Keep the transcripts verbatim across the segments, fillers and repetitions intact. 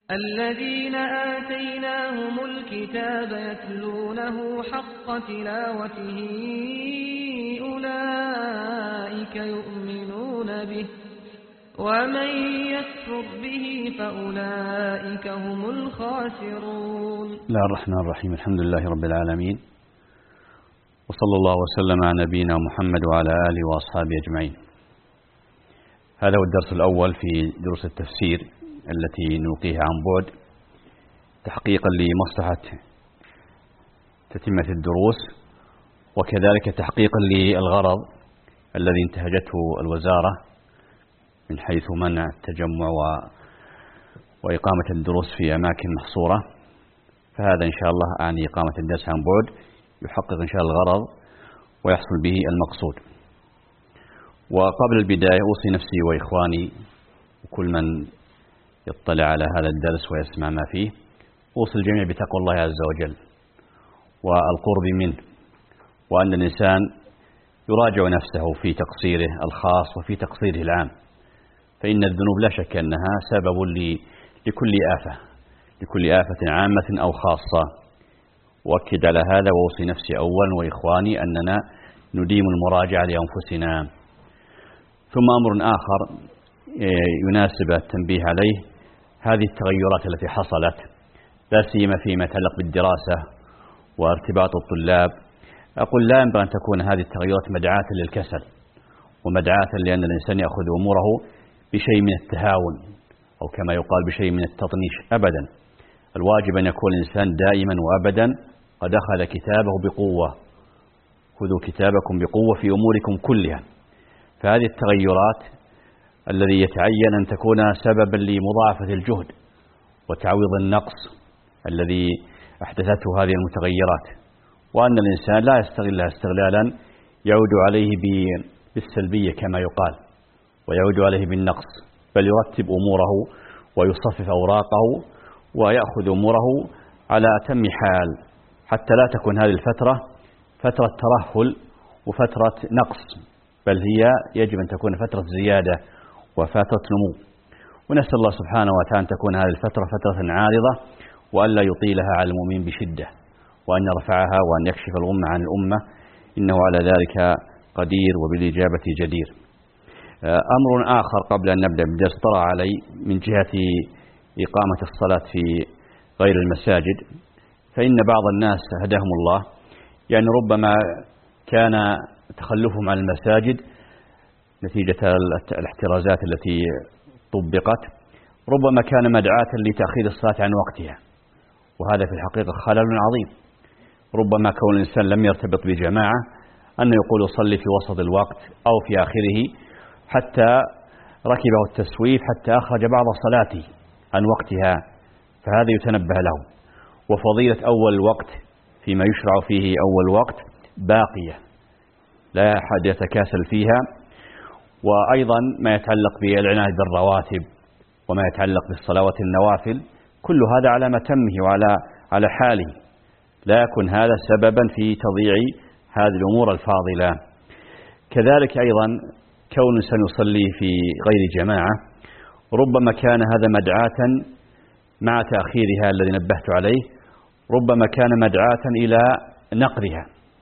الذين آتيناهم الكتاب يتلونه حق تلاوته أولئك يؤمنون به ومن يكفر به فأولئك هم الخاسرون. بسم الله الرحمن الرحيم. الحمد لله رب العالمين، وصلى الله وسلم على نبينا محمد وعلى آله وأصحابه أجمعين. هذا هو الدرس الأول في دروس التفسير التي نلقيها عن بعد تحقيقا لمصلحة تتمة الدروس، وكذلك تحقيقا للغرض الذي انتهجته الوزارة من حيث منع التجمع وإقامة الدروس في أماكن محصورة. فهذا إن شاء الله أعني إقامة الدرس عن بعد يحقق إن شاء الله الغرض ويحصل به المقصود. وقبل البداية أوصي نفسي وإخواني وكل من يطلع على هذا الدرس ويسمع ما فيه، أوصي الجميع بتقوى الله عز وجل والقرب منه، وأن الإنسان يراجع نفسه في تقصيره الخاص وفي تقصيره العام، فإن الذنوب لا شك أنها سبب لكل آفة لكل آفة عامة أو خاصة. وأكد على هذا وأوصي نفسي أولا وإخواني أننا نديم المراجعة لأنفسنا. ثم أمر آخر يناسب التنبيه عليه، هذه التغيرات التي حصلت لا سيما فيما يتعلق بالدراسة وارتباط الطلاب، أقول لا ينبغي أن تكون هذه التغيرات مدعاة للكسل ومدعاة لأن الإنسان يأخذ أموره بشيء من التهاون أو كما يقال بشيء من التطنيش. أبدا، الواجب أن يكون الإنسان دائما وأبدا قد أخذ كتابه بقوة. خذوا كتابكم بقوة في أموركم كلها. فهذه التغيرات الذي يتعين أن تكون سببا لمضاعفة الجهد وتعويض النقص الذي أحدثته هذه المتغيرات، وأن الإنسان لا يستغلها استغلالا يعود عليه بالسلبية كما يقال ويعود عليه بالنقص، بل يرتب أموره ويصفف أوراقه ويأخذ أموره على أتم حال، حتى لا تكون هذه الفترة فترة ترهل وفترة نقص، بل هي يجب أن تكون فترة زيادة وفترة نمو. ونسأل الله سبحانه وتعالى أن تكون هذه الفترة فترة عارضة وألا يطيلها على المؤمنين بشدة، وأن يرفعها وأن يكشف الغمة عن الأمة، إنه على ذلك قدير وبالإجابة جدير. أمر آخر قبل أن نبدأ بالدرس طرأ علي من جهة إقامة الصلاة في غير المساجد، فإن بعض الناس هداهم الله يعني ربما كان تخلفهم عن المساجد نتيجة الاحترازات التي طبقت، ربما كان مدعاة لتأخير الصلاة عن وقتها، وهذا في الحقيقة خلل عظيم. ربما كون الإنسان لم يرتبط بجماعة أنه يقول صلي في وسط الوقت أو في آخره، حتى ركبه التسويف حتى أخرج بعض صلاته عن وقتها، فهذا يتنبه له. وفضيلة أول الوقت فيما يشرع فيه أول وقت باقية لا أحد يتكاسل فيها. وأيضا ما يتعلق بالعناية بالرواتب وما يتعلق بالصلوات النوافل، كل هذا على متمه وعلى على حاله، لا يكون هذا سببا في تضييع هذه الأمور الفاضلة. كذلك أيضا كون سنصلي في غير جماعة ربما كان هذا مدعاة مع تأخيرها الذي نبهت عليه، ربما كان مدعاة إلى نقرها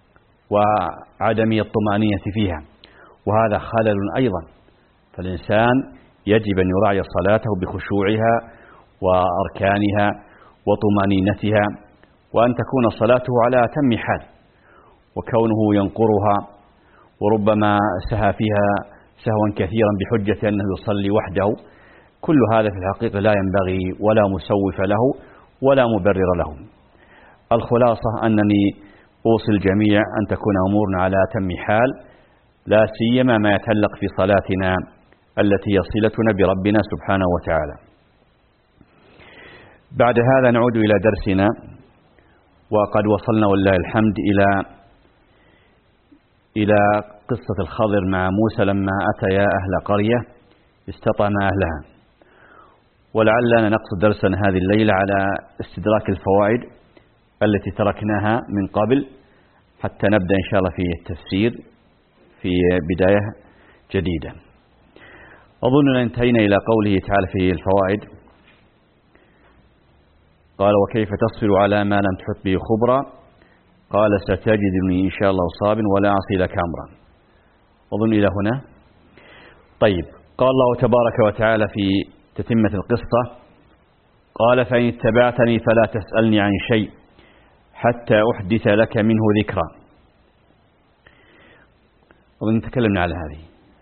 وعدم الطمأنينة فيها، وهذا خلل أيضا. فالإنسان يجب أن يراعي صلاته بخشوعها وأركانها وطمأنينتها، وأن تكون صلاته على أتم حال، وكونه ينقرها وربما سهى فيها سهوا كثيرا بحجة أنه يصلي وحده، كل هذا في الحقيقة لا ينبغي ولا مسوف له ولا مبرر له. الخلاصة أنني أوصي الجميع أن تكون أمورنا على أتم حال، لا سيما ما يتعلق في صلاتنا التي هي صلتنا بربنا سبحانه وتعالى. بعد هذا نعود إلى درسنا، وقد وصلنا ولله الحمد إلى إلى قصة الخضر مع موسى لما أتيا أهل قرية استطعما أهلها. ولعلنا نقصد درسنا هذه الليلة على استدراك الفوائد التي تركناها من قبل حتى نبدأ إن شاء الله في التفسير في بداية جديدة. أظننا انتهينا إلى قوله تعالى في الفوائد: قال وكيف تصبر على ما لم تحط به خبرا قال ستجدني إن شاء الله صابر ولا أعصي لك أمرا. أظن إلى هنا. طيب، قال الله تبارك وتعالى في تتمة القصة قال فإن اتبعتني فلا تسألني عن شيء حتى أحدث لك منه ذكرا. أظن تكلمنا على هذه،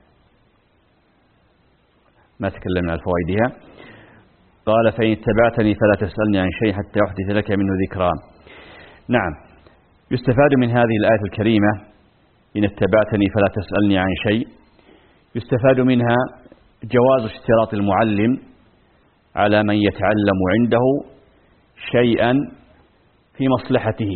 ما تكلمنا على فوائدها. قال فإن اتبعتني فلا تسألني عن شيء حتى أحدث لك منه ذكرا. نعم، يستفاد من هذه الآية الكريمة إن اتبعتني فلا تسألني عن شيء، يستفاد منها جواز اشتراط المعلم على من يتعلم عنده شيئا في مصلحته.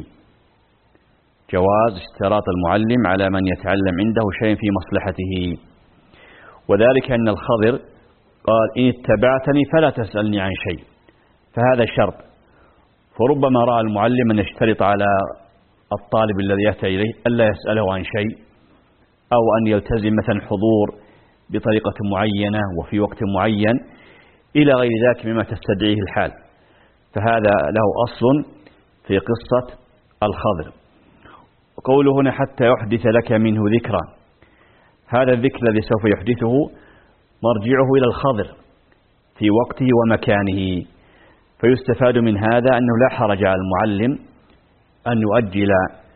جواز اشتراط المعلم على من يتعلم عنده شيئا في مصلحته، وذلك أن الخضر قال إن اتبعتني فلا تسألني عن شيء، فهذا شرط. فربما رأى المعلم أن يشترط على الطالب الذي يأتي إليه ألا يسأله عن شيء، أو أن يلتزم مثلا حضور بطريقة معينة وفي وقت معين إلى غير ذلك مما تستدعيه الحال، فهذا له أصل في قصة الخضر. وقوله هنا حتى يحدث لك منه ذكرا، هذا الذكر الذي سوف يحدثه مرجعه إلى الخضر في وقته ومكانه، فيستفاد من هذا أنه لا حرج على المعلم أن يؤجل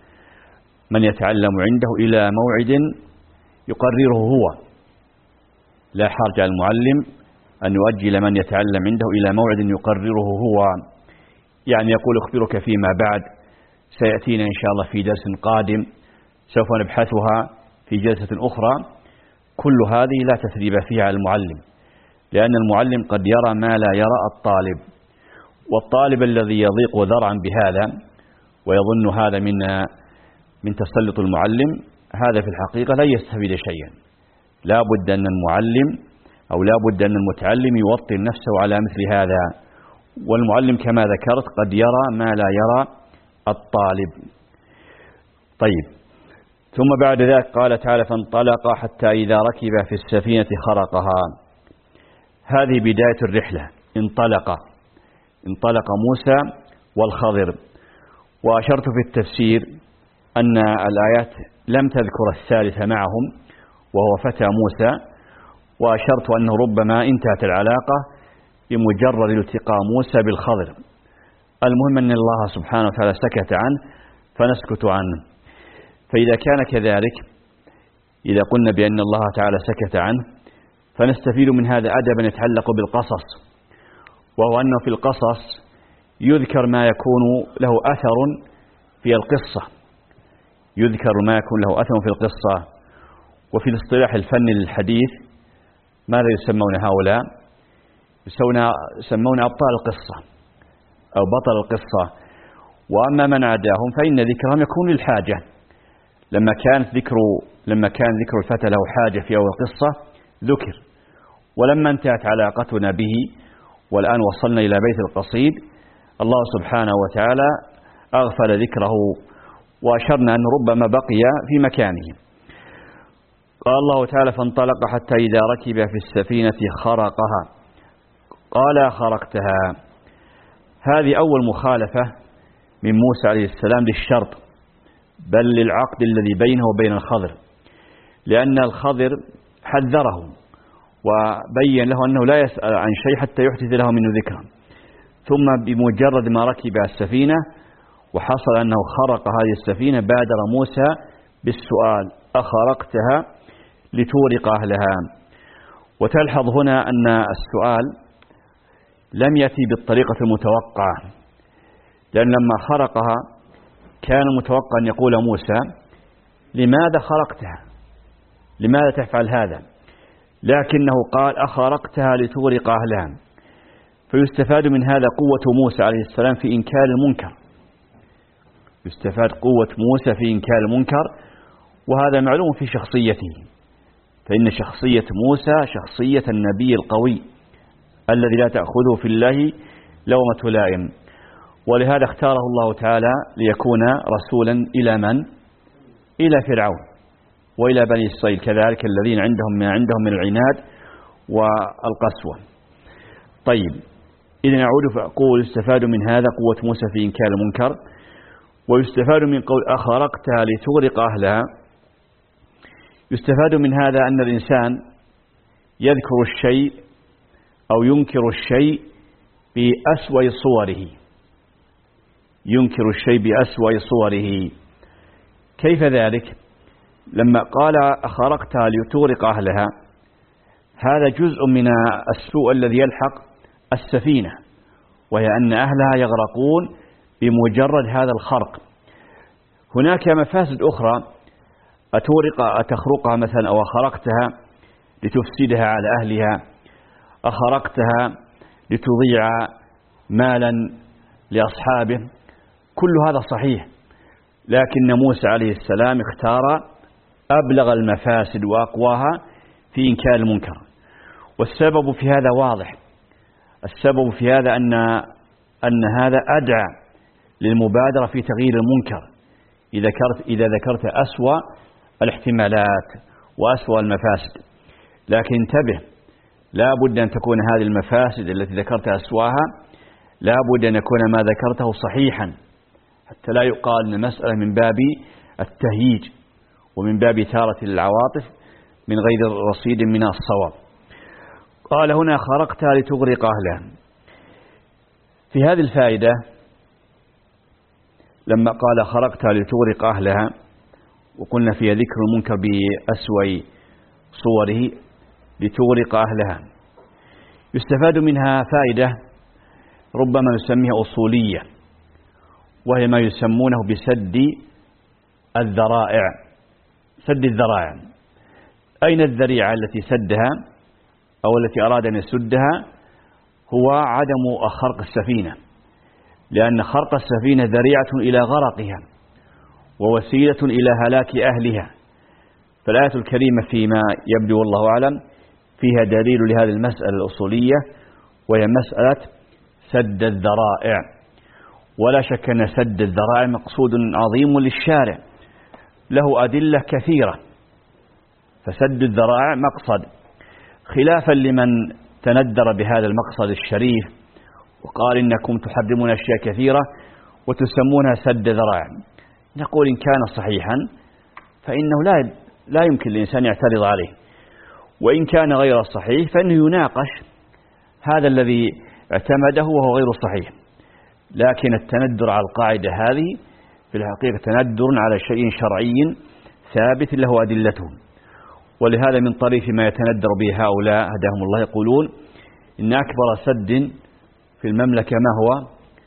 من يتعلم عنده إلى موعد يقرره هو. لا حرج على المعلم أن يؤجل من يتعلم عنده إلى موعد يقرره هو، يعني يقول أخبرك فيما بعد، سيأتينا إن شاء الله في درس قادم، سوف نبحثها في جلسة أخرى. كل هذه لا تثريب فيها على المعلم، لأن المعلم قد يرى ما لا يرى الطالب، والطالب الذي يضيق ذرعا بهذا ويظن هذا من من تسلط المعلم، هذا في الحقيقة لا يستفيد شيئا. لا بد أن المعلم أو لا بد أن المتعلم يوطن نفسه على مثل هذا، والمعلم كما ذكرت قد يرى ما لا يرى الطالب. طيب، ثم بعد ذلك قال تعالى فانطلق حتى إذا ركب في السفينة خرقها. هذه بداية الرحلة، انطلق انطلق موسى والخضر. وأشرت في التفسير أن الآيات لم تذكر الثالث معهم وهو فتى موسى، وأشرت أنه ربما انتهت العلاقة بمجرد التقاء موسى بالخضر. المهم أن الله سبحانه وتعالى سكت عنه فنسكت عنه. فإذا كان كذلك، إذا قلنا بأن الله تعالى سكت عنه، فنستفيد من هذا أدبا يتعلق بالقصص، وهو أنه في القصص يذكر ما يكون له أثر في القصة، يذكر ما يكون له أثر في القصة. وفي الاصطلاح الفني الحديث ماذا يسمون هؤلاء؟ يسمون أبطال القصة أو بطل القصة. وأما من عداهم فإن ذكرهم يكون للحاجة. لما كانت ذكر لما كان ذكر الفتى له حاجة في أول القصة ذكر، ولما انتهت علاقتنا به والآن وصلنا إلى بيت القصيد، الله سبحانه وتعالى أغفل ذكره، وأشرنا أن ربما بقي في مكانه. قال الله تعالى فانطلق حتى إذا ركب في السفينة خرقها. قال خرقتها، هذه أول مخالفة من موسى عليه السلام للشرط، بل للعقد الذي بينه وبين الخضر، لأن الخضر حذره وبين له أنه لا يسأل عن شيء حتى يحدث له منه ذكرا. ثم بمجرد ما ركب السفينة وحصل أنه خرق هذه السفينة بادر موسى بالسؤال أخرقتها لتورق أهلها. وتلحظ هنا أن السؤال لم يأتي بالطريقة المتوقعة، لأن لما خرقها كان متوقع أن يقول موسى لماذا خرقتها، لماذا تفعل هذا، لكنه قال أخرقتها لتورق أهلها. فيستفاد من هذا قوة موسى عليه السلام في إنكار المنكر، يستفاد قوة موسى في إنكار المنكر، وهذا معلوم في شخصيته، فإن شخصية موسى شخصية النبي القوي الذي لا تأخذه في الله لومة لائم، ولهذا اختاره الله تعالى ليكون رسولا إلى من؟ إلى فرعون وإلى بني إسرائيل كذلك، الذين عندهم ما عندهم من العناد والقسوة. طيب، إذا نعود فأقول يستفاد من هذا قوة موسى في إنكار المنكر، ويستفاد من قول أخرقتها لتغرق أهلها، يستفاد من هذا أن الإنسان يذكر الشيء أو ينكر الشيء بأسوأ صوره، ينكر الشيء بأسوأ صوره. كيف ذلك؟ لما قال أخرقتها لتغرق أهلها، هذا جزء من السوء الذي يلحق السفينة، وهي أن أهلها يغرقون بمجرد هذا الخرق. هناك مفاسد أخرى، أتغرق أتخرقها مثلا، أو أخرقتها لتفسدها على أهلها، أخرقتها لتضيع مالا لأصحابه، كل هذا صحيح، لكن موسى عليه السلام اختار أبلغ المفاسد وأقواها في إنكار المنكر. والسبب في هذا واضح، السبب في هذا أن أن هذا أدعى للمبادرة في تغيير المنكر إذا ذكرت إذا ذكرت أسوأ الاحتمالات وأسوأ المفاسد. لكن انتبه، لا بد أن تكون هذه المفاسد التي ذكرت أسواها، لا بد أن يكون ما ذكرته صحيحا، حتى لا يقال أن المسألة من باب التهييج ومن باب إثارة العواطف من غير رصيد من الصواب. قال هنا خرقتها لتغرق أهلها. في هذه الفائدة لما قال خرقتها لتغرق أهلها، وقلنا فيها ذكر المنكر بأسوأ صوره لتغرق أهلها، يستفاد منها فائدة ربما نسميها أصولية، وهي ما يسمونه بسد الذرائع. سد الذرائع، أين الذريعة التي سدها أو التي أراد أن يسدها؟ هو عدم خرق السفينة، لأن خرق السفينة ذريعة إلى غرقها ووسيلة إلى هلاك أهلها. فالآية الكريمة فيما يبدو والله أعلم فيها دليل لهذه المسألة الأصولية، وهي مسألة سد الذرائع. ولا شك أن سد الذرائع مقصود عظيم للشارع، له أدلة كثيرة، فسد الذرائع مقصد، خلافا لمن تندر بهذا المقصد الشريف وقال إنكم تحرمون أشياء كثيرة وتسمونها سد ذرائع. نقول إن كان صحيحا فإنه لا لا يمكن للإنسان يعترض عليه، وإن كان غير صحيح فإنه يناقش هذا الذي اعتمده وهو غير صحيح. لكن التندر على القاعدة هذه في الحقيقة تندر على شيء شرعي ثابت له أدلته. ولهذا من طريف ما يتندر به هؤلاء هداهم الله يقولون إن أكبر سد في المملكة ما هو؟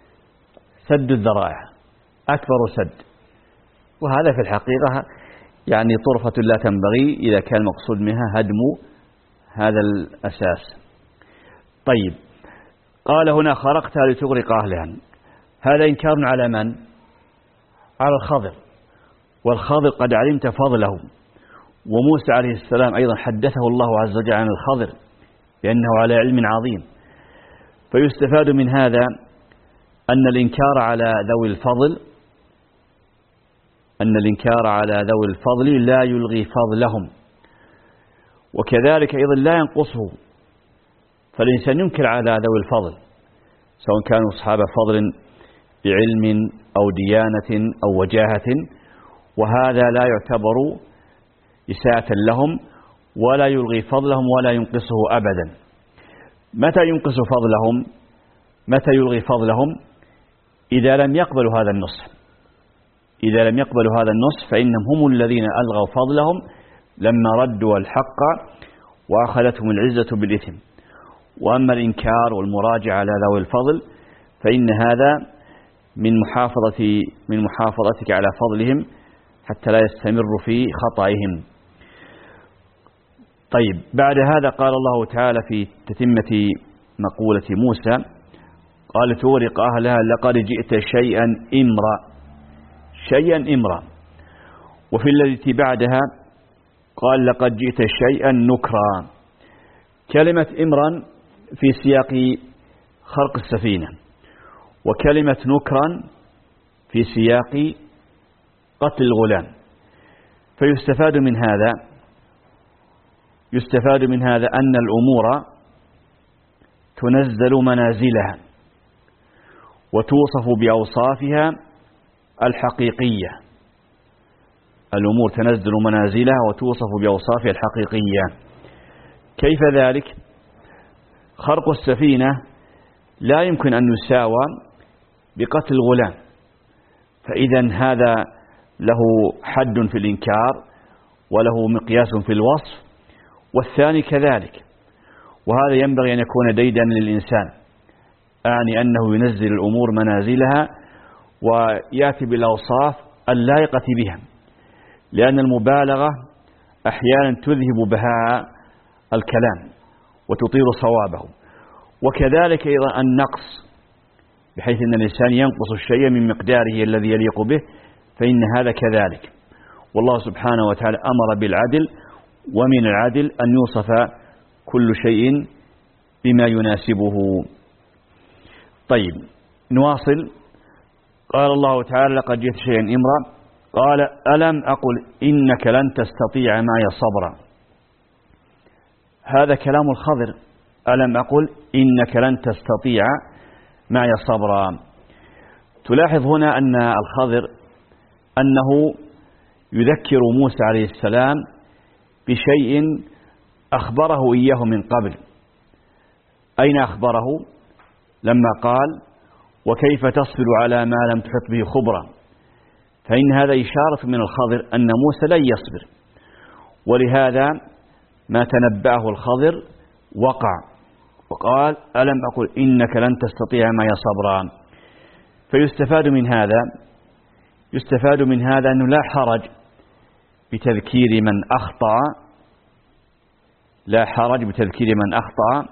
سد الذرائع، أكبر سد. وهذا في الحقيقة يعني طرفة لا تنبغي إذا كان المقصود منها هدم هذا الأساس. طيب، قال هنا خرقتها لتغرق أهلها، هذا إنكار على من؟ على الخضر، والخضر قد علمت فضله، وموسى عليه السلام أيضا حدثه الله عز وجل عن الخضر بأنه على علم عظيم. فيستفاد من هذا أن الإنكار على ذوي الفضل أن الإنكار على ذوي الفضل لا يلغي فضلهم، وكذلك أيضا لا ينقصه. فالإنسان ينكر على ذوي الفضل سواء كانوا أصحاب فضل بعلم أو ديانة أو وجاهة، وهذا لا يعتبر إساءة لهم ولا يلغي فضلهم ولا ينقصه أبدا. متى ينقص فضلهم؟ متى يلغي فضلهم؟ إذا لم يقبلوا هذا النصح. إذا لم يقبلوا هذا النصح فإنهم هم الذين ألغوا فضلهم لما ردوا الحق وأخذتهم العزة بالإثم. وأما الإنكار والمراجعة على ذوي الفضل فإن هذا من محافظة من محافظتك على فضلهم حتى لا يستمر في خطئهم. طيب، بعد هذا قال الله تعالى في تتمة مقولة موسى، قال تغرق أهلها لقد جئت شيئا إمرا، شيئا إمرا. وفي التي بعدها قال لقد جئت شيئا نكرا. كلمة إمرا في سياق خرق السفينة، وكلمة نكرا في سياق قتل الغلام. فيستفاد من هذا يستفاد من هذا أن الأمور تنزل منازلها وتوصف بأوصافها الحقيقية. الأمور تنزل منازلها وتوصف بأوصافها الحقيقية. كيف ذلك؟ خرق السفينة لا يمكن أن يساوى بقتل الغلام، فإذا هذا له حد في الإنكار وله مقياس في الوصف، والثاني كذلك. وهذا ينبغي أن يكون ديدنا للإنسان، أعني أنه ينزل الأمور منازلها ويأتي بالأوصاف اللائقة بها، لأن المبالغة أحيانا تذهب بهاء الكلام وتطير صوابه، وكذلك أيضا النقص، بحيث أن الإنسان ينقص الشيء من مقداره الذي يليق به، فإن هذا كذلك. والله سبحانه وتعالى أمر بالعدل، ومن العدل أن يوصف كل شيء بما يناسبه. طيب نواصل. قال الله تعالى: لقد جئت شيئا إمرا. قال: ألم أقل إنك لن تستطيع معي صبرا. هذا كلام الخضر: ألم أقل إنك لن تستطيع معي صبرا. تلاحظ هنا أن الخضر أنه يذكر موسى عليه السلام بشيء أخبره إياه من قبل. أين أخبره؟ لما قال: وكيف تصبر على ما لم تحط به خبرا. فإن هذا إشارة من الخضر أن موسى لن يصبر، ولهذا ما تنبأه الخضر وقع، وقال: ألم أقل إنك لن تستطيع معي صبرا. فيستفاد من هذا يستفاد من هذا أنه لا حرج بتذكير من أخطأ لا حرج بتذكير من أخطأ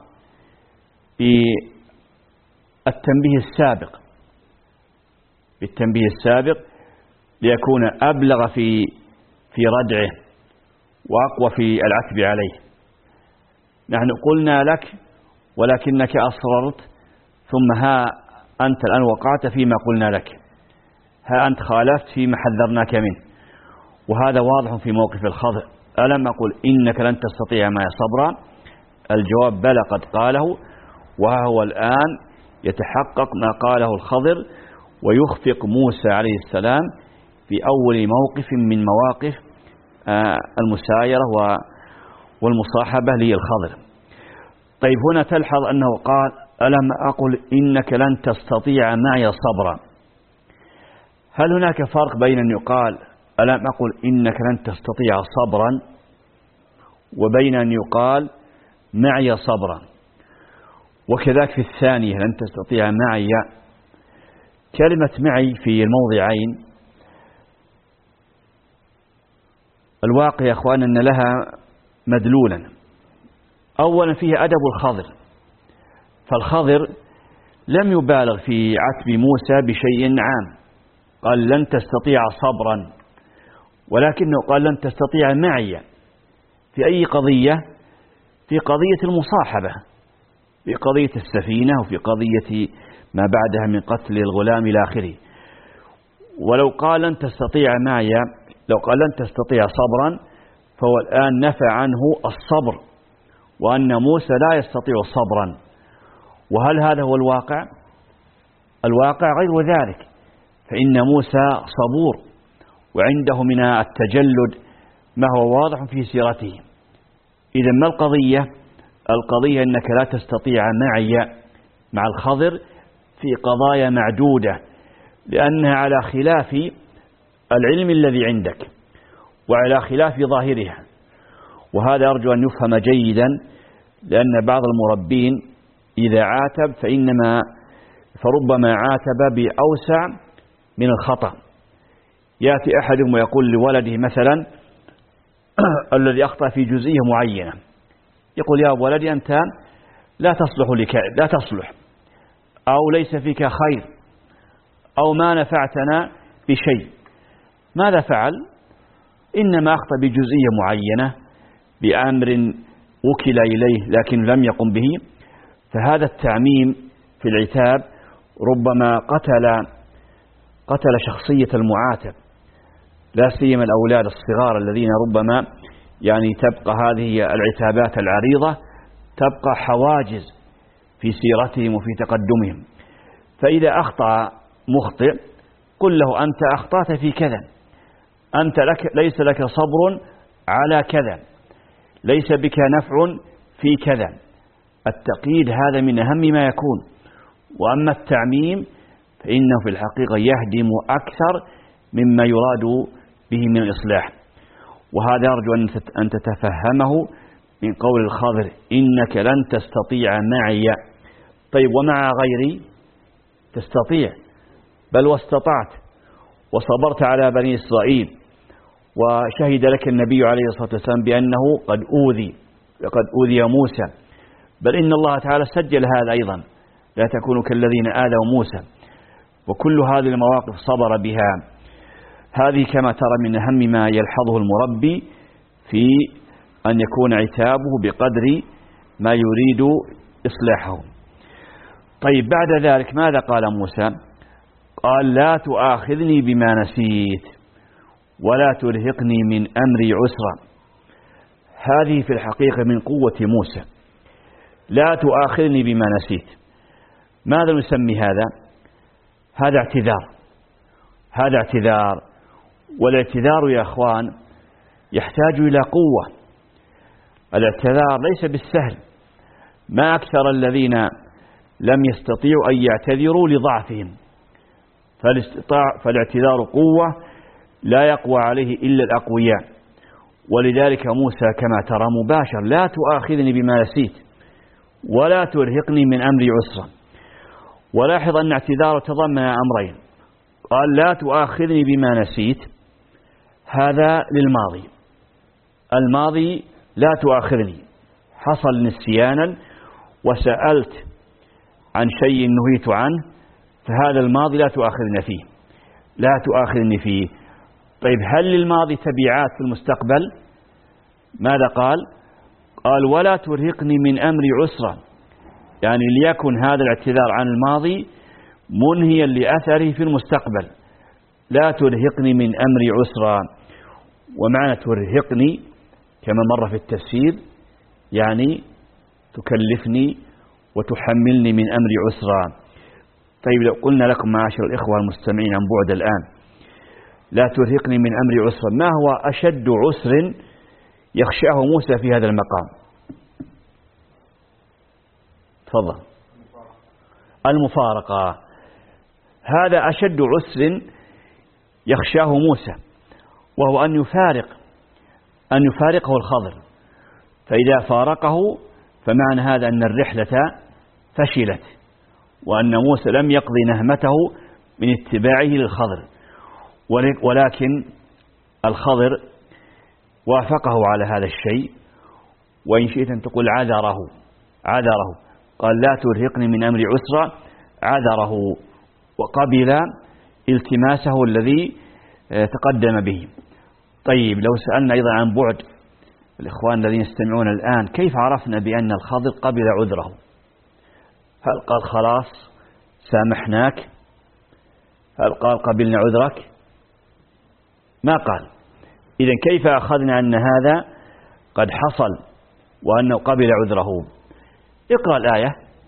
بالتنبيه السابق بالتنبيه السابق ليكون أبلغ في في ردعه وأقوى في العتب عليه. نحن قلنا لك ولكنك أصررت، ثم ها أنت الآن وقعت فيما قلنا لك، ها أنت خالفت فيما حذرناك منه. وهذا واضح في موقف الخضر: ألم أقل إنك لن تستطيع معي صبرا. الجواب: بلى قد قاله، وها هو الآن يتحقق ما قاله الخضر، ويخفق موسى عليه السلام في أول موقف من مواقف المسايرة والمصاحبة للخضر. طيب هنا تلحظ أنه قال: ألم أقل إنك لن تستطيع معي صبرا. هل هناك فرق بين أن يقال ألم أقل إنك لن تستطيع صبرا وبين أن يقال معي صبرا؟ وكذلك في الثانية لن تستطيع معي. كلمة معي في الموضعين الواقع يا أخوان أن لها مدلولا. أولا فيها أدب الخضر، فالخضر لم يبالغ في عتب موسى بشيء عام، قال لن تستطيع صبرا، ولكنه قال لن تستطيع معي. في أي قضية؟ في قضية المصاحبة، في قضية السفينة، وفي قضية ما بعدها من قتل الغلام إلى آخره. ولو قال لن تستطيع معي، لو قال لن تستطيع صبرا، فهو الآن نفى عنه الصبر، وأن موسى لا يستطيع صبرا. وهل هذا هو الواقع؟ الواقع غير ذلك، فإن موسى صبور وعنده من التجلد ما هو واضح في سيرته. إذا ما القضية؟ القضية أنك لا تستطيع معي مع الخضر في قضايا معدودة، لأنها على خلاف العلم الذي عندك وعلى خلاف ظاهرها. وهذا أرجو أن يفهم جيدا، لأن بعض المربين إذا عاتب فإنما فربما عاتب بأوسع من الخطأ. يأتي أحدهم ويقول لولده مثلا الذي أخطأ في جزئية معينة، يقول: يا ولدي أنت لا تصلح لك لا تصلح أو ليس فيك خير أو ما نفعتنا بشيء. ماذا فعل؟ إنما أخطأ بجزئية معينة بأمر وكل إليه لكن لم يقم به. فهذا التعميم في العتاب ربما قتل قتل شخصية المعاتب، لا سيما الأولاد الصغار الذين ربما يعني تبقى هذه العتابات العريضة تبقى حواجز في سيرتهم وفي تقدمهم. فإذا أخطأ مخطئ قل له أنت أخطأت في كذا، أنت لك ليس لك صبر على كذا، ليس بك نفع في كذا. التقييد هذا من أهم ما يكون. وأما التعميم فإنه في الحقيقة يهدم أكثر مما يراد به من الإصلاح. وهذا أرجو أن تتفهمه من قول الخضر إنك لن تستطيع معي. طيب ومع غيري تستطيع، بل واستطعت وصبرت على بني إسرائيل، وشهد لك النبي عليه الصلاة والسلام بأنه قد أوذي وقد أوذي موسى، بل إن الله تعالى سجل هذا أيضا لا تكونوا كالذين آذوا موسى. وكل هذه المواقف صبر بها. هذه كما ترى من أهم ما يلحظه المربي في أن يكون عتابه بقدر ما يريد إصلاحه. طيب بعد ذلك ماذا قال موسى؟ قال لا تؤاخذني بما نسيت ولا ترهقني من أمري عسرا. هذه في الحقيقة من قوة موسى. لا تؤاخذني بما نسيت. ماذا نسمي هذا؟ هذا اعتذار. هذا اعتذار. والاعتذار يا أخوان يحتاج إلى قوة. الاعتذار ليس بالسهل. ما أكثر الذين لم يستطيعوا أن يعتذروا لضعفهم. فالاعتذار قوة لا يقوى عليه إلا الأقوياء. ولذلك موسى كما ترى مباشر لا تؤاخذني بما نسيت ولا ترهقني من أمري عسرا. ولاحظ أن اعتذاره تضمن أمرين. قال لا تؤاخذني بما نسيت، هذا للماضي. الماضي لا تؤاخذني حصل نسيانا وسألت عن شيء نهيت عنه، فهذا الماضي لا تؤاخذني فيه لا تؤاخذني فيه. طيب هل للماضي تبعات في المستقبل؟ ماذا قال؟ قال ولا ترهقني من أمري عسرا، يعني ليكن هذا الاعتذار عن الماضي منهيا لأثره في المستقبل. لا ترهقني من أمري عسرا. ومعنى ترهقني كما مر في التفسير يعني تكلفني وتحملني من أمري عسرا. طيب لو قلنا لكم معاشر الإخوة المستمعين عن بعد الآن لا ترهقني من أمري عسرا، ما هو أشد عسر يخشاه موسى في هذا المقام؟ تفضل. المفارقة. هذا أشد عسر يخشاه موسى، وهو أن يفارق أن يفارقه الخضر. فإذا فارقه فمعنى هذا أن الرحلة فشلت، وأن موسى لم يقضي نهمته من اتباعه للخضر. ولكن الخضر وافقه على هذا الشيء، وإن شئت أن تقول عذره عذره قال لا ترهقني من أمري عسرا، عذره وقبل التماسه الذي تقدم به. طيب لو سألنا أيضا عن بعد الإخوان الذين يستمعون الآن، كيف عرفنا بأن الخضر قبل عذره؟ هل قال خلاص سامحناك؟ هل قال قبلنا عذرك؟ ما قال. إذن كيف أخذنا أن هذا قد حصل وأنه قبل عذره؟ اقرأ الآية.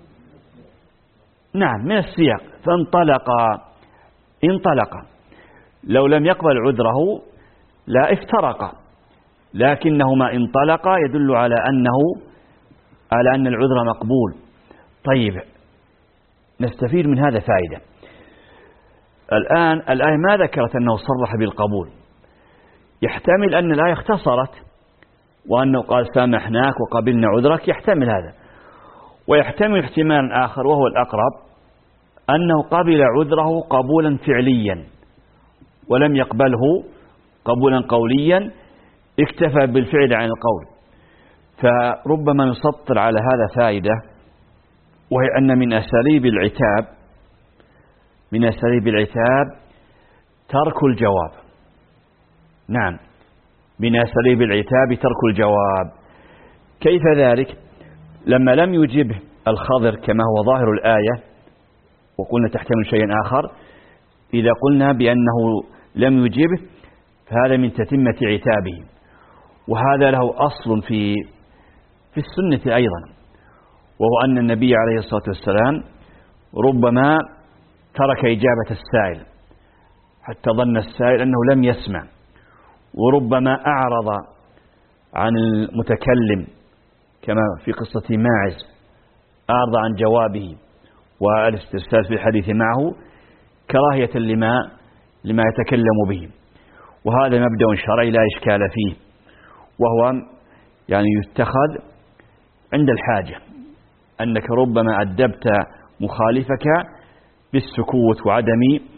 نعم من السياق. فانطلق انطلق. لو لم يقبل عذره لا افترق، لكنهما انطلق يدل على أنه على أن العذر مقبول. طيب نستفيد من هذا فائدة. الآن الآية ما ذكرت أنه صرح بالقبول. يحتمل أن الآية اختصرت وأنه قال سامحناك وقبلنا عذرك، يحتمل هذا. ويحتمل احتمال آخر وهو الأقرب، أنه قبل عذره قبولا فعليا ولم يقبله قبولا قوليا، اكتفى بالفعل عن القول. فربما نسطر على هذا فائدة، وهي أن من أساليب العتاب من أساليب العتاب ترك الجواب. نعم من أساليب العتاب ترك الجواب. كيف ذلك؟ لما لم يجب الخضر كما هو ظاهر الآية، وقلنا تحتمل شيء آخر، إذا قلنا بأنه لم يجبه فهذا من تتمة عتابه، وهذا له أصل في في السنة أيضا، وهو أن النبي عليه الصلاة والسلام ربما ترك إجابة السائل حتى ظن السائل أنه لم يسمع، وربما أعرض عن المتكلم كما في قصة ماعز، أعرض عن جوابه والاسترسال في الحديث معه كراهية لما لما يتكلم به. وهذا مبدأ شرعي لا إشكال فيه، وهو يعني يتخذ عند الحاجة، أنك ربما أدبت مخالفك بالسكوت وعدم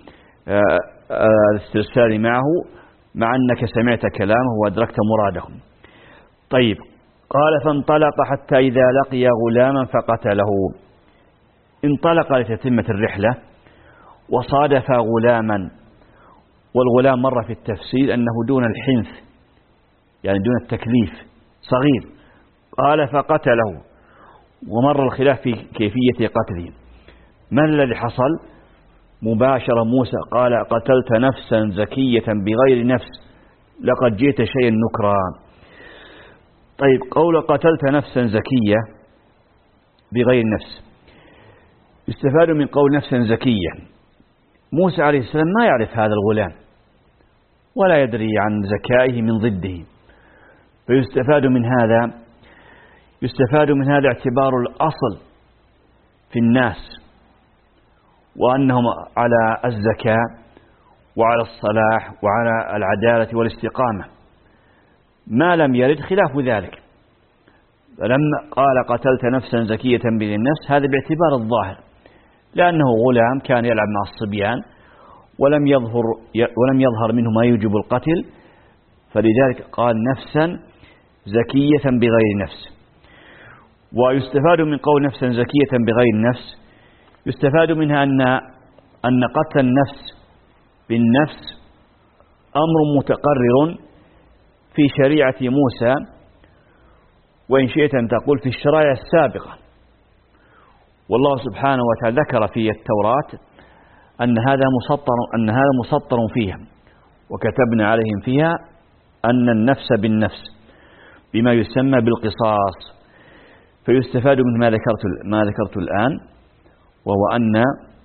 الاسترسال معه مع أنك سمعت كلامه وأدركت مراده. طيب، قال فانطلق حتى إذا لقي غلاما فقتله. انطلق لتتمة الرحلة وصادف غلاما، والغلام مر في التفسير أنه دون الحنث يعني دون التكليف، صغير. قال فقتله، ومر الخلاف في كيفية قتله. ما الذي حصل؟ مباشرة موسى قال قتلت نفسا زكية بغير نفس لقد جئت شيئا نكرا. طيب، قول قتلت نفسا زكية بغير نفس يستفاد من قول نفسا زكية. موسى عليه السلام ما يعرف هذا الغلام ولا يدري عن ذكائه من ضده، فيستفاد من هذا يستفاد من هذا اعتبار الأصل في الناس، وأنهم على الزكاة وعلى الصلاح وعلى العدالة والاستقامة، ما لم يرد خلاف ذلك. فلما قال قتلت نفسا زكية بغير النفس، هذا باعتبار الظاهر، لأنه غلام كان يلعب مع الصبيان ولم يظهر ولم يظهر منه ما يوجب القتل، فلذلك قال نفسا زكية بغير نفس. ويستفاد من قول نفسا زكية بغير نفس يستفاد منها أن أن قتل النفس بالنفس أمر متقرر في شريعة موسى، وإن شئت أن تقول في الشرائع السابقة. والله سبحانه وتعالى ذكر في التوراة أن هذا مسطر أن هذا مسطر فيها، وكتبنا عليهم فيها أن النفس بالنفس بما يسمى بالقصاص. فيستفاد من ما ذكرت ما ذكرت الآن، وهو أن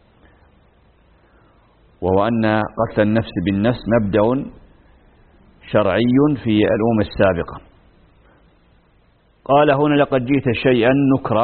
وهو أن قتل النفس بالنفس مبدأ شرعي في الأمم السابقة. قال هنا لقد جئت شيئا نكرا،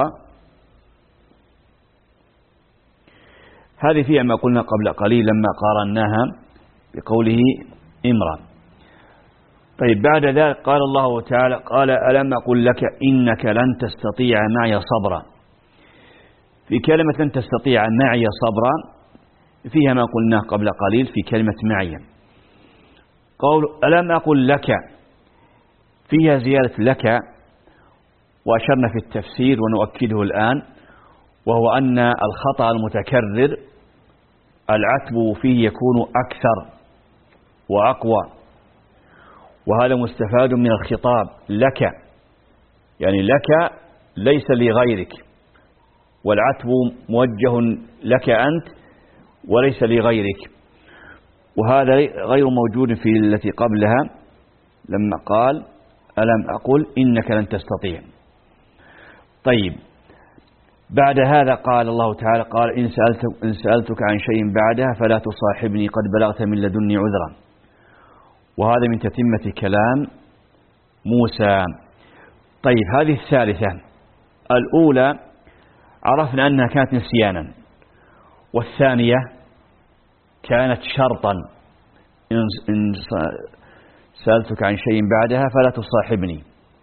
هذه فيها ما قلنا قبل قليل لما قارناها بقوله إمرا. طيب، بعد ذلك قال الله تعالى قال ألم أقل لك إنك لن تستطيع معي صبرا. في كلمة لن تستطيع معي صبرا فيها ما قلناه قبل قليل في كلمة معي. قول ألم أقل لك فيها زيادة لك، وأشرنا في التفسير ونؤكده الآن، وهو أن الخطأ المتكرر العتب فيه يكون أكثر وأقوى، وهذا مستفاد من الخطاب لك، يعني لك ليس لغيرك، والعتب موجه لك أنت وليس لغيرك. وهذا غير موجود في التي قبلها لما قال ألم أقل إنك لن تستطيع. طيب، بعد هذا قال الله تعالى قال إن سألتك, إن سألتك عن شيء بعدها فلا تصاحبني قد بلغت من لدني عذرا. وهذا من تتمة كلام موسى. طيب، هذه الثالثة. الأولى عرفنا أنها كانت نسيانا، والثانية كانت شرطا إن سألتك عن شيء بعدها فلا تصاحبني،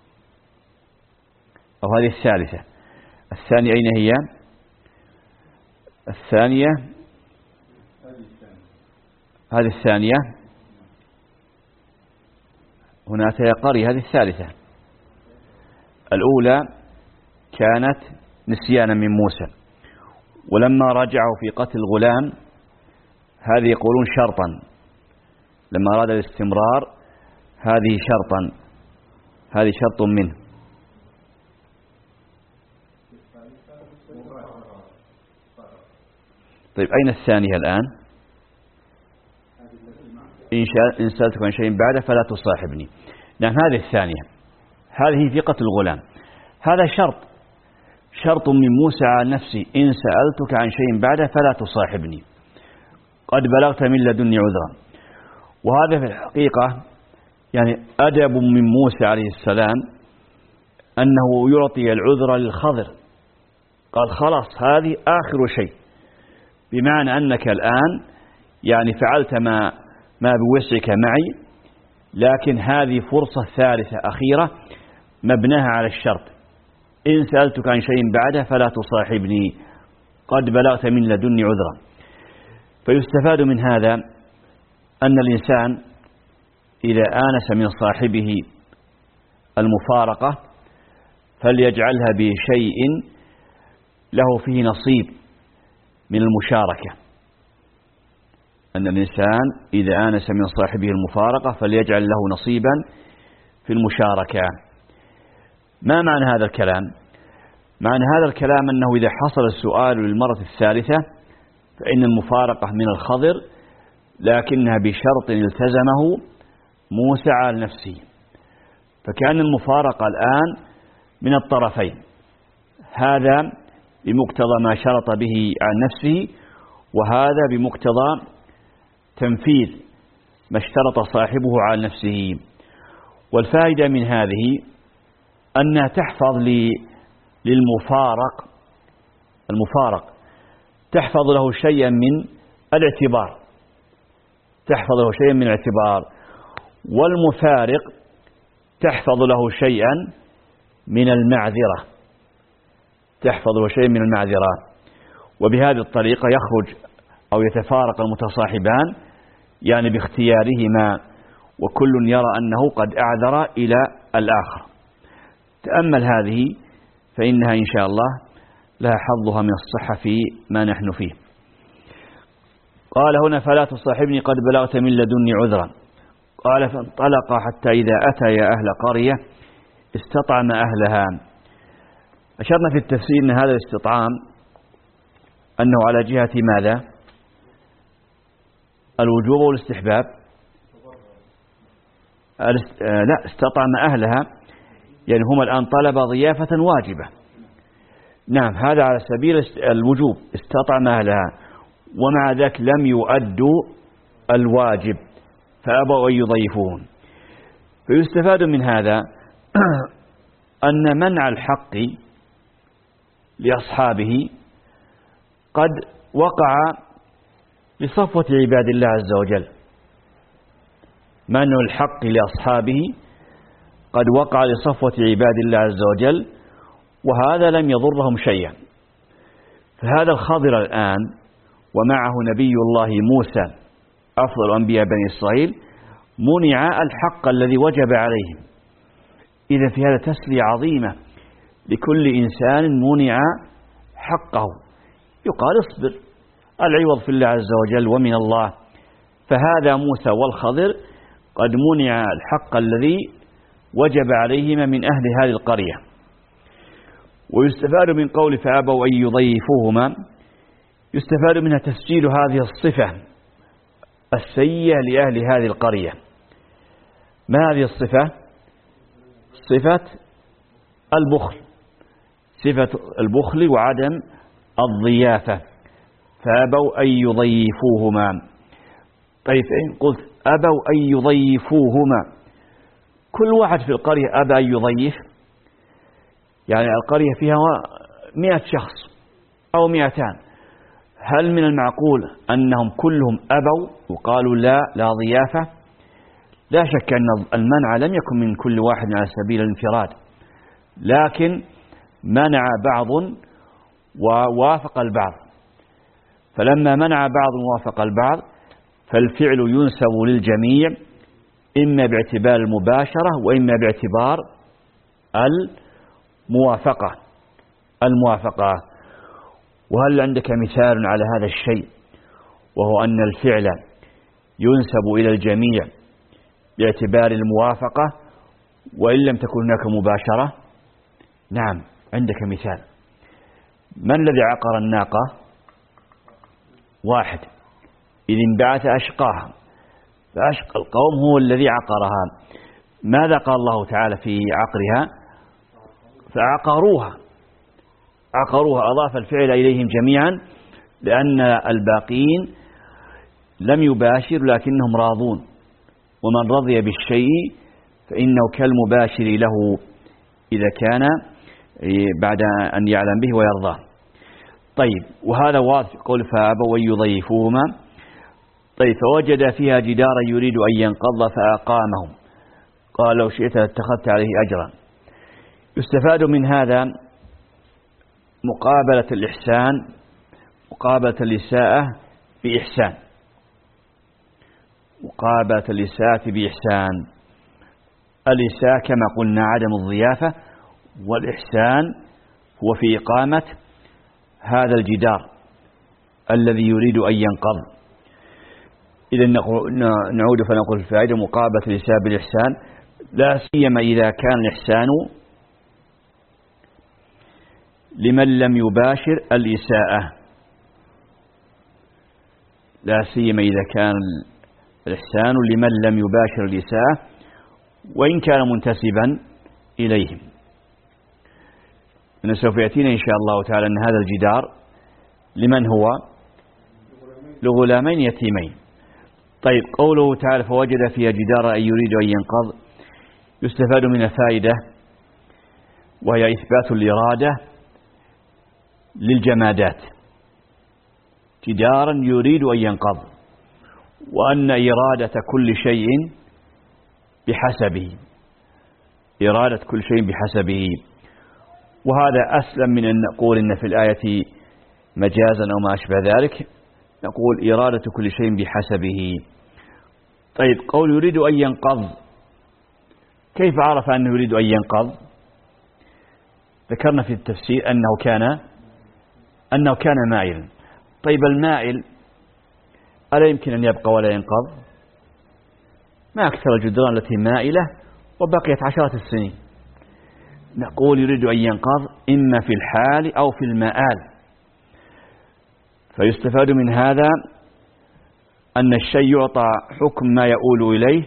أو هذه الثالثة. الثانية أين هي؟ الثانية هذه الثانية هنا تيقري هذه الثالثة. الأولى كانت نسيانا من موسى، ولما رجعوا في قتل الغلام هذه يقولون شرطا، لما أراد الاستمرار هذه شرطا، هذه شرط منه. طيب، أين الثانية الآن؟ إن سألتك عن شيء بعده فلا تصاحبني. نعم، هذه الثانية، هذه في قتل الغلام. هذا شرط شرط من موسى على نفسي إن سألتك عن شيء بعده فلا تصاحبني قد بلغت من لدني عذرا. وهذا في الحقيقة يعني أدب من موسى عليه السلام أنه يعطي العذر للخضر. قال خلاص هذه آخر شيء، بمعنى أنك الآن يعني فعلت ما ما بوسعك معي، لكن هذه فرصة ثالثة أخيرة مبناها على الشرط إن سألتك عن شيء بعده فلا تصاحبني قد بلغت من لدني عذرا. فيستفاد من هذا أن الإنسان إذا آنس من صاحبه المفارقة فليجعلها بشيء له فيه نصيب من المشاركة. أن الإنسان إذا آنس من صاحبه المفارقة فليجعل له نصيبا في المشاركة. ما معنى هذا الكلام؟ معنى هذا الكلام أنه إذا حصل السؤال للمرة الثالثة فإن المفارقة من الخضر، لكنها بشرط التزمه موسى على نفسه، فكان المفارقة الآن من الطرفين، هذا بمقتضى ما شرط به عن نفسه، وهذا بمقتضى تنفيذ ما اشترط صاحبه على نفسه. والفائدة من هذه أنها تحفظ للمفارق المفارق تحفظ له شيئا من الاعتبار تحفظ له شيئا من الاعتبار والمفارق تحفظ له شيئا من المعذرة تحفظ له شيئا من المعذرة وبهذه الطريقة يخرج أو يتفارق المتصاحبان يعني باختيارهما، وكل يرى أنه قد أعذر إلى الآخر. تأمل هذه فإنها إن شاء الله لها حظها من الصحة في ما نحن فيه. قال هنا فلا تصاحبني قد بلغت من لدني عذرا. قال فانطلقا حتى إذا أتيا أهل قرية استطعم أهلها. أشرنا في التفسير أن هذا الاستطعام أنه على جهة ماذا؟ الوجوب والاستحباب. لا، استطعم أهلها يعني هم الآن طلب ضيافة واجبة. نعم، هذا على سبيل الوجوب، استطعم أهلها، ومع ذلك لم يؤدوا الواجب فأبوا أن يضيفون. فيستفاد من هذا أن منع الحق لأصحابه قد وقع لصفوة عباد الله عز وجل. منع الحق لأصحابه قد وقع لصفوة عباد الله عز وجل، وهذا لم يضرهم شيئا. فهذا الخضر الآن ومعه نبي الله موسى أفضل أنبياء بني إسرائيل منع الحق الذي وجب عليهم. إذا في هذا تسلية عظيمة لكل إنسان منع حقه، يقال اصبر، العوض في الله عز وجل ومن الله. فهذا موسى والخضر قد منع الحق الذي وجب عليهما من أهل هذه القرية. ويستفاد من قول فأبوا أن يضيفوهما، يستفاد منها تسجيل هذه الصفة السيئة لأهل هذه القرية. ما هذه الصفة؟ صفة البخل، صفة البخل وعدم الضيافة. فأبوا أن يضيفوهما. طيب إن قلت أبوا أن يضيفوهما، كل واحد في القرية أبى أن يضيف، يعني القرية فيها مئة شخص أو مئتان، هل من المعقول أنهم كلهم أبوا وقالوا لا لا ضيافة؟ لا شك أن المنع لم يكن من كل واحد على سبيل الانفراد، لكن منع بعض ووافق البعض. فلما منع بعض ووافق البعض فالفعل ينسب للجميع، إما باعتبار المباشرة وإما باعتبار الموافقة الموافقة وهل عندك مثال على هذا الشيء، وهو أن الفعل ينسب إلى الجميع باعتبار الموافقة وإن لم تكن هناك مباشرة؟ نعم، عندك مثال. من الذي عقر الناقة؟ واحد، إذ انبعث أشقاها، فأشقى القوم هو الذي عقرها. ماذا قال الله تعالى في عقرها؟ فعقروها. عقروها أضاف الفعل إليهم جميعا، لأن الباقين لم يباشر لكنهم راضون، ومن رضي بالشيء فإنه كالمباشر له إذا كان بعد أن يعلم به ويرضاه. طيب، وهذا واضح في قول فأبوا أن يضيفوهما. طيب، فوجد فيها جدارا يريد أن ينقض فأقامهم، قال لو شئت لاتخذت عليه أجرا. يستفاد من هذا مقابلة الإحسان، مقابلة الإساءة بإحسان، مقابلة الإساءة بإحسان. الإساءة كما قلنا عدم الضيافة، والإحسان هو في إقامة هذا الجدار الذي يريد أن ينقض. إذا نعود فنقول في الفائدة مقابلة الإساءة بالإحسان، لا سيما إذا كان الإحسان لمن لم يباشر الإساءة، لا سيما إذا كان الإحسان لمن لم يباشر الإساءة وإن كان منتسبا إليهم. إن سوف يأتينا إن شاء الله تعالى أن هذا الجدار لمن هو؟ لغلامين يتيمين. طيب، قوله تعالى فوجد فيها جدارا أن يريد أن ينقض، يستفاد من فائدة وهي إثبات الإرادة للجمادات، جدارا يريد أن ينقض، وأن إرادة كل شيء بحسبه، إرادة كل شيء بحسبه. وهذا أسلم من أن نقول إن في الآية مجازا أو ما أشبه ذلك، نقول إرادة كل شيء بحسبه. طيب، قول يريد أن ينقض، كيف عرف أنه يريد أن ينقض؟ ذكرنا في التفسير أنه كان أنه كان مائلا. طيب، المائل ألا يمكن أن يبقى ولا ينقض؟ ما أكثر الجدران التي مائلة وبقيت عشرات السنين. نقول يريد أن ينقض إما في الحال أو في المآل. فيستفاد من هذا أن الشيء يعطى حكم ما يؤول إليه،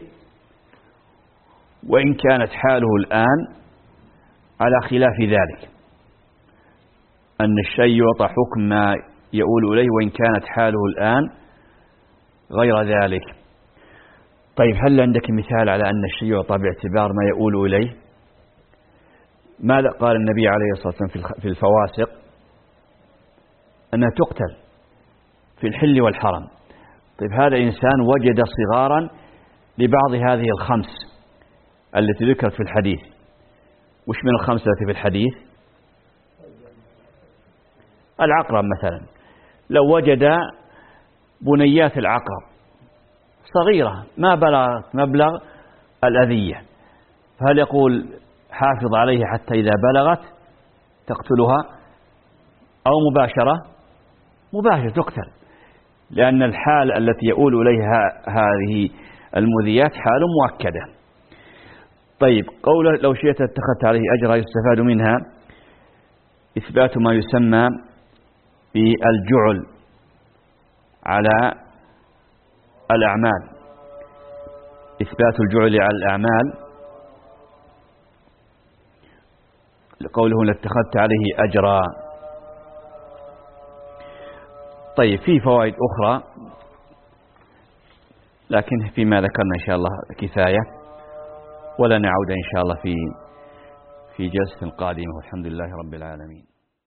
وإن كانت حاله الآن على خلاف ذلك، أن الشيء يعطى حكم ما يؤول إليه وإن كانت حاله الآن غير ذلك. طيب، هل عندك مثال على أن الشيء يعطى باعتبار ما يؤول إليه؟ ماذا قال النبي عليه الصلاة والسلام في الفواسق؟ أنها تقتل في الحل والحرم. طيب، هذا إنسان وجد صغارا لبعض هذه الخمس التي ذكرت في الحديث. وش من الخمسة التي في الحديث؟ العقرب مثلا، لو وجد بنيات العقرب صغيرة ما بلغت مبلغ الأذية، فهل يقول حافظ عليها حتى إذا بلغت تقتلها، أو مباشرة؟ مباشرة تقتل، لأن الحال التي يؤول إليها هذه المؤذيات حال مؤكدة. طيب، قوله لو شئت اتخذت عليه أجرا، يستفاد منها إثبات ما يسمى بالجعل على الأعمال، إثبات الجعل على الأعمال، لقوله لاتخذت عليه أجرا. طيب، في فوائد أخرى لكن فيما ذكرنا إن شاء الله كفاية، ولا نعود إن شاء الله في في جلسة قادمة، والحمد لله رب العالمين.